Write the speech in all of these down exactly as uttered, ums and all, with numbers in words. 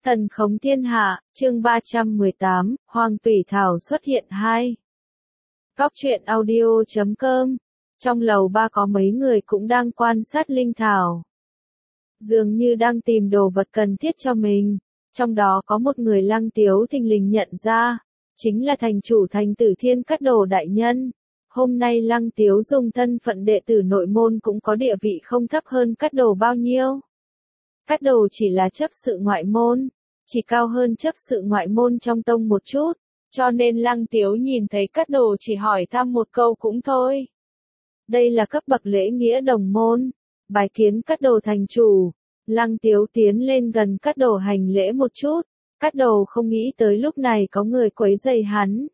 Thần khống thiên hạ, chương ba trăm mười tám, Hoàng Tủy Thảo xuất hiện hai. Góc truyện audio chấm com. Trong lầu ba có mấy người cũng đang quan sát linh thảo. Dường như đang tìm đồ vật cần thiết cho mình. Trong đó có một người Lăng Tiếu thình lình nhận ra, chính là thành chủ thành Tử Thiên Cát Đồ đại nhân. Hôm nay Lăng Tiếu dùng thân phận đệ tử nội môn cũng có địa vị không thấp hơn Cát Đồ bao nhiêu. Cát Đồ chỉ là chấp sự ngoại môn, chỉ cao hơn chấp sự ngoại môn trong tông một chút, cho nên Lăng Tiếu nhìn thấy Cát Đồ chỉ hỏi thăm một câu cũng thôi. Đây là cấp bậc lễ nghĩa đồng môn, bái kiến Cát Đồ thành chủ. Lăng Tiếu tiến lên gần Cát Đồ hành lễ một chút, Cát Đồ không nghĩ tới lúc này có người quấy rầy hắn.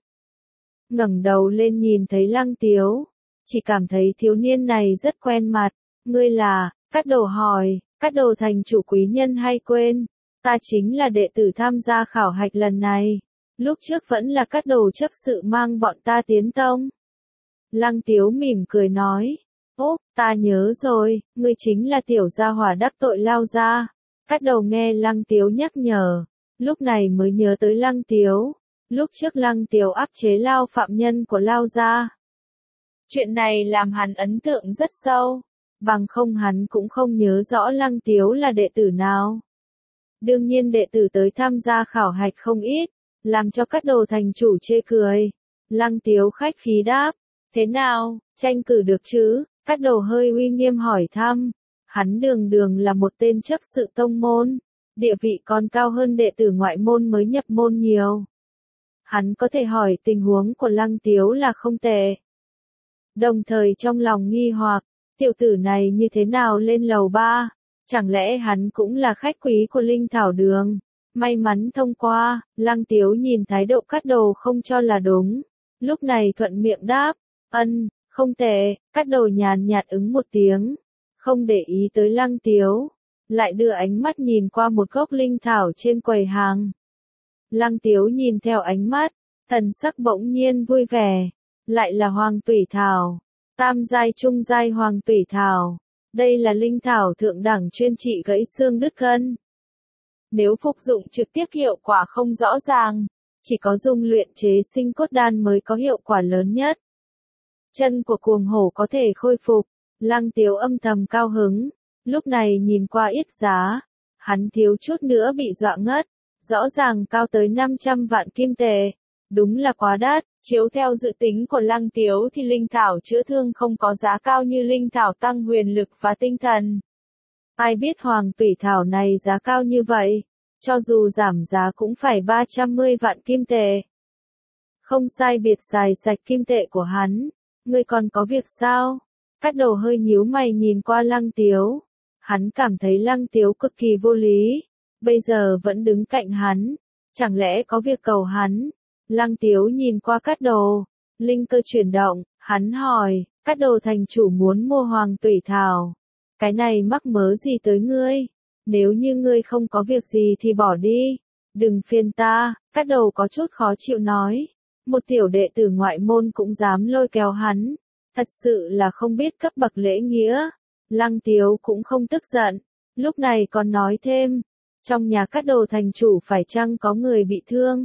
Ngẩng đầu lên nhìn thấy Lăng Tiếu, chỉ cảm thấy thiếu niên này rất quen mặt. Ngươi là? Cát Đồ hỏi. Cát Đồ thành chủ quý nhân hay quên? Ta chính là đệ tử tham gia khảo hạch lần này. Lúc trước vẫn là Cát Đồ chấp sự mang bọn ta tiến tông. Lăng Tiếu mỉm cười nói. Ố, ta nhớ rồi, ngươi chính là tiểu gia hỏa đắc tội Lao gia. Cát Đồ nghe Lăng Tiếu nhắc nhở, lúc này mới nhớ tới Lăng Tiếu. Lúc trước Lăng Tiếu áp chế Lao phạm nhân của Lao gia. Chuyện này làm hắn ấn tượng rất sâu. Bằng không hắn cũng không nhớ rõ Lăng Tiếu là đệ tử nào. Đương nhiên đệ tử tới tham gia khảo hạch không ít, làm cho Cát Đồ thành chủ chê cười. Lăng Tiếu khách khí đáp, thế nào, tranh cử được chứ? Cát Đồ hơi uy nghiêm hỏi thăm. Hắn đường đường là một tên chấp sự tông môn, địa vị còn cao hơn đệ tử ngoại môn mới nhập môn nhiều. Hắn có thể hỏi tình huống của Lăng Tiếu là không tệ. Đồng thời trong lòng nghi hoặc, tiểu tử này như thế nào lên lầu ba? Chẳng lẽ hắn cũng là khách quý của Linh Thảo Đường? May mắn thông qua, Lăng Tiếu nhìn thái độ Cát Đồ không cho là đúng. Lúc này thuận miệng đáp, ân, không tệ. Cát Đồ nhàn nhạt ứng một tiếng, không để ý tới Lăng Tiếu, lại đưa ánh mắt nhìn qua một gốc linh thảo trên quầy hàng. Lăng Tiếu nhìn theo ánh mắt, thần sắc bỗng nhiên vui vẻ, lại là Hoàng Tủy Thảo. Tam giai trung giai Hoàng Tủy Thảo. Đây là linh thảo thượng đẳng chuyên trị gãy xương đứt gân. Nếu phục dụng trực tiếp hiệu quả không rõ ràng, chỉ có dung luyện chế sinh cốt đan mới có hiệu quả lớn nhất. Chân của cuồng hổ có thể khôi phục. Lăng Tiếu âm thầm cao hứng, lúc này nhìn qua yết giá, hắn thiếu chút nữa bị dọa ngất, rõ ràng cao tới năm trăm vạn kim tệ. Đúng là quá đắt. Chiếu theo dự tính của Lăng Tiếu thì linh thảo chữa thương không có giá cao như linh thảo tăng huyền lực và tinh thần. Ai biết Hoàng Tủy Thảo này giá cao như vậy, cho dù giảm giá cũng phải ba trăm mươi vạn kim tệ. Không sai biệt xài sạch kim tệ của hắn. Ngươi còn có việc sao? Cát Đồ hơi nhíu mày nhìn qua Lăng Tiếu. Hắn cảm thấy Lăng Tiếu cực kỳ vô lý. Bây giờ vẫn đứng cạnh hắn. Chẳng lẽ có việc cầu hắn? Lăng Tiếu nhìn qua Cát Đồ, linh cơ chuyển động, hắn hỏi, Cát Đồ thành chủ muốn mua Hoàng Tủy Thảo. Cái này mắc mớ gì tới ngươi? Nếu như ngươi không có việc gì thì bỏ đi, đừng phiền ta. Cát Đồ có chút khó chịu nói, một tiểu đệ tử ngoại môn cũng dám lôi kéo hắn, thật sự là không biết cấp bậc lễ nghĩa. Lăng Tiếu cũng không tức giận, lúc này còn nói thêm, trong nhà Cát Đồ thành chủ phải chăng có người bị thương?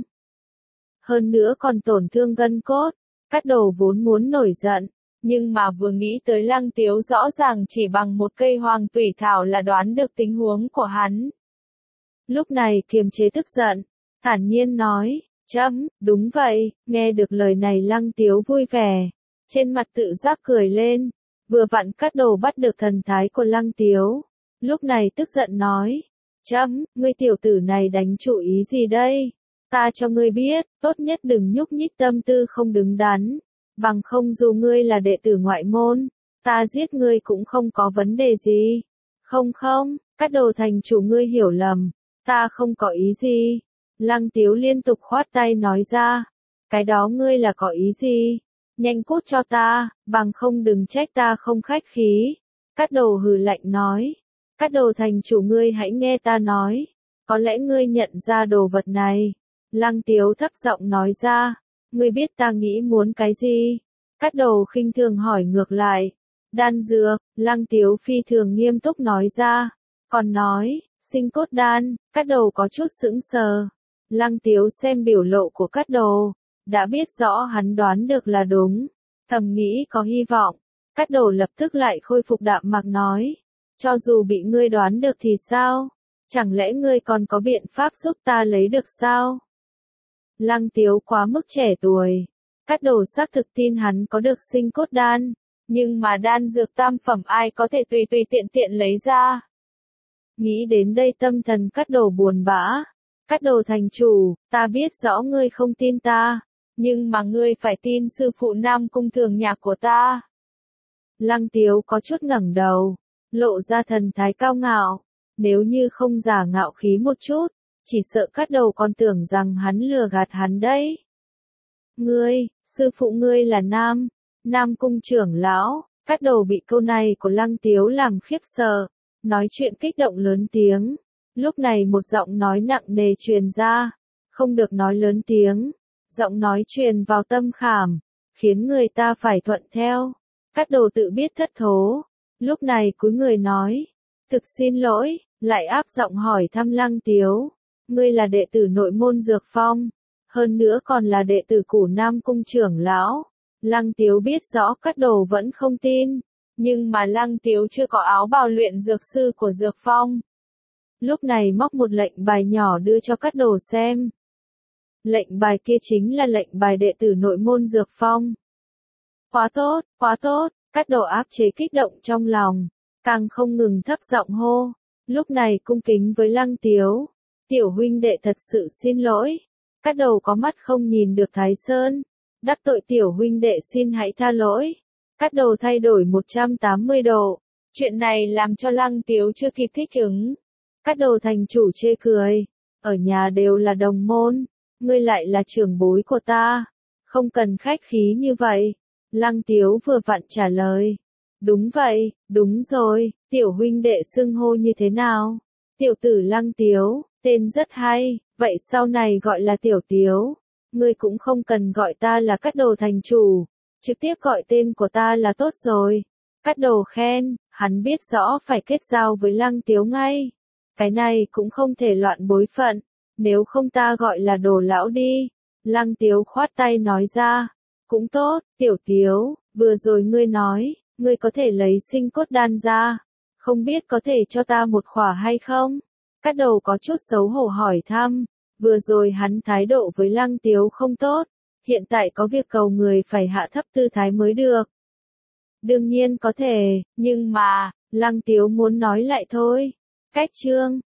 Hơn nữa còn tổn thương gân cốt. Cát Đồ vốn muốn nổi giận, nhưng mà vừa nghĩ tới Lăng Tiếu rõ ràng chỉ bằng một cây Hoàng Tủy Thảo là đoán được tình huống của hắn. Lúc này kiềm chế tức giận, thản nhiên nói, chấm, đúng vậy. Nghe được lời này Lăng Tiếu vui vẻ, trên mặt tự giác cười lên. Vừa vặn Cát Đồ bắt được thần thái của Lăng Tiếu, lúc này tức giận nói, chấm, ngươi tiểu tử này đánh chủ ý gì đây? Ta cho ngươi biết, tốt nhất đừng nhúc nhích tâm tư không đứng đắn, bằng không dù ngươi là đệ tử ngoại môn, ta giết ngươi cũng không có vấn đề gì. Không không, Cát Đồ thành chủ ngươi hiểu lầm, ta không có ý gì. Lăng Tiếu liên tục khoát tay nói ra, cái đó ngươi là có ý gì? Nhanh cút cho ta, bằng không đừng trách ta không khách khí. Cát Đồ hừ lạnh nói, Cát Đồ thành chủ ngươi hãy nghe ta nói, có lẽ ngươi nhận ra đồ vật này. Lăng Tiếu thấp giọng nói ra, ngươi biết ta nghĩ muốn cái gì? Cát Đồ khinh thường hỏi ngược lại, đan dược. Lăng Tiếu phi thường nghiêm túc nói ra, còn nói, sinh cốt đan, Cát Đầu có chút sững sờ. Lăng Tiếu xem biểu lộ của Cát Đầu, đã biết rõ hắn đoán được là đúng, thầm nghĩ có hy vọng. Cát Đầu lập tức lại khôi phục đạm mạc nói, cho dù bị ngươi đoán được thì sao? Chẳng lẽ ngươi còn có biện pháp giúp ta lấy được sao? Lăng Tiếu quá mức trẻ tuổi, Cát Đầu xác thực tin hắn có được sinh cốt đan, nhưng mà đan dược tam phẩm ai có thể tùy tùy tiện tiện lấy ra. Nghĩ đến đây tâm thần Cát Đầu buồn bã. Cát Đầu thành chủ, ta biết rõ ngươi không tin ta, nhưng mà ngươi phải tin sư phụ Nam Cung Thường Nhạc của ta. Lăng Tiếu có chút ngẩng đầu, lộ ra thần thái cao ngạo, nếu như không giả ngạo khí một chút, chỉ sợ Cát Đầu còn tưởng rằng hắn lừa gạt hắn đấy. Ngươi, sư phụ ngươi là Nam, Nam Cung trưởng lão. Cát Đầu bị câu này của Lăng Tiếu làm khiếp sợ, nói chuyện kích động lớn tiếng. Lúc này một giọng nói nặng nề truyền ra, không được nói lớn tiếng, giọng nói truyền vào tâm khảm, khiến người ta phải thuận theo. Cát Đầu tự biết thất thố, lúc này cúi người nói, thực xin lỗi, lại áp giọng hỏi thăm Lăng Tiếu, ngươi là đệ tử nội môn Dược Phong, hơn nữa còn là đệ tử của Nam Cung trưởng lão. Lăng Tiếu biết rõ Cát Đầu vẫn không tin, nhưng mà Lăng Tiếu chưa có áo bào luyện dược sư của Dược Phong. Lúc này móc một lệnh bài nhỏ đưa cho Cát Đầu xem. Lệnh bài kia chính là lệnh bài đệ tử nội môn Dược Phong. Quá tốt, quá tốt, Cát Đầu áp chế kích động trong lòng, càng không ngừng thấp giọng hô. Lúc này cung kính với Lăng Tiếu, tiểu huynh đệ thật sự xin lỗi. Cát Đầu có mắt không nhìn được Thái Sơn, đắc tội tiểu huynh đệ xin hãy tha lỗi. Cát Đầu thay đổi một trăm tám mươi độ, chuyện này làm cho Lăng Tiếu chưa kịp thích ứng. Cát Đầu thành chủ chê cười, ở nhà đều là đồng môn, ngươi lại là trưởng bối của ta, không cần khách khí như vậy. Lăng Tiếu vừa vặn trả lời, đúng vậy, đúng rồi, tiểu huynh đệ xưng hô như thế nào? Tiểu tử Lăng Tiếu, tên rất hay, vậy sau này gọi là Tiểu Tiếu, ngươi cũng không cần gọi ta là Cát Đầu thành chủ, trực tiếp gọi tên của ta là tốt rồi. Cát Đầu khen, hắn biết rõ phải kết giao với Lăng Tiếu ngay. Cái này cũng không thể loạn bối phận, nếu không ta gọi là Đồ lão đi. Lăng Tiếu khoát tay nói ra, cũng tốt, Tiểu Tiếu, vừa rồi ngươi nói, ngươi có thể lấy sinh cốt đan ra, không biết có thể cho ta một khỏa hay không? Cát Đầu có chút xấu hổ hỏi thăm, vừa rồi hắn thái độ với Lăng Tiếu không tốt, hiện tại có việc cầu người phải hạ thấp tư thái mới được. Đương nhiên có thể, nhưng mà, Lăng Tiếu muốn nói lại thôi. Cách chương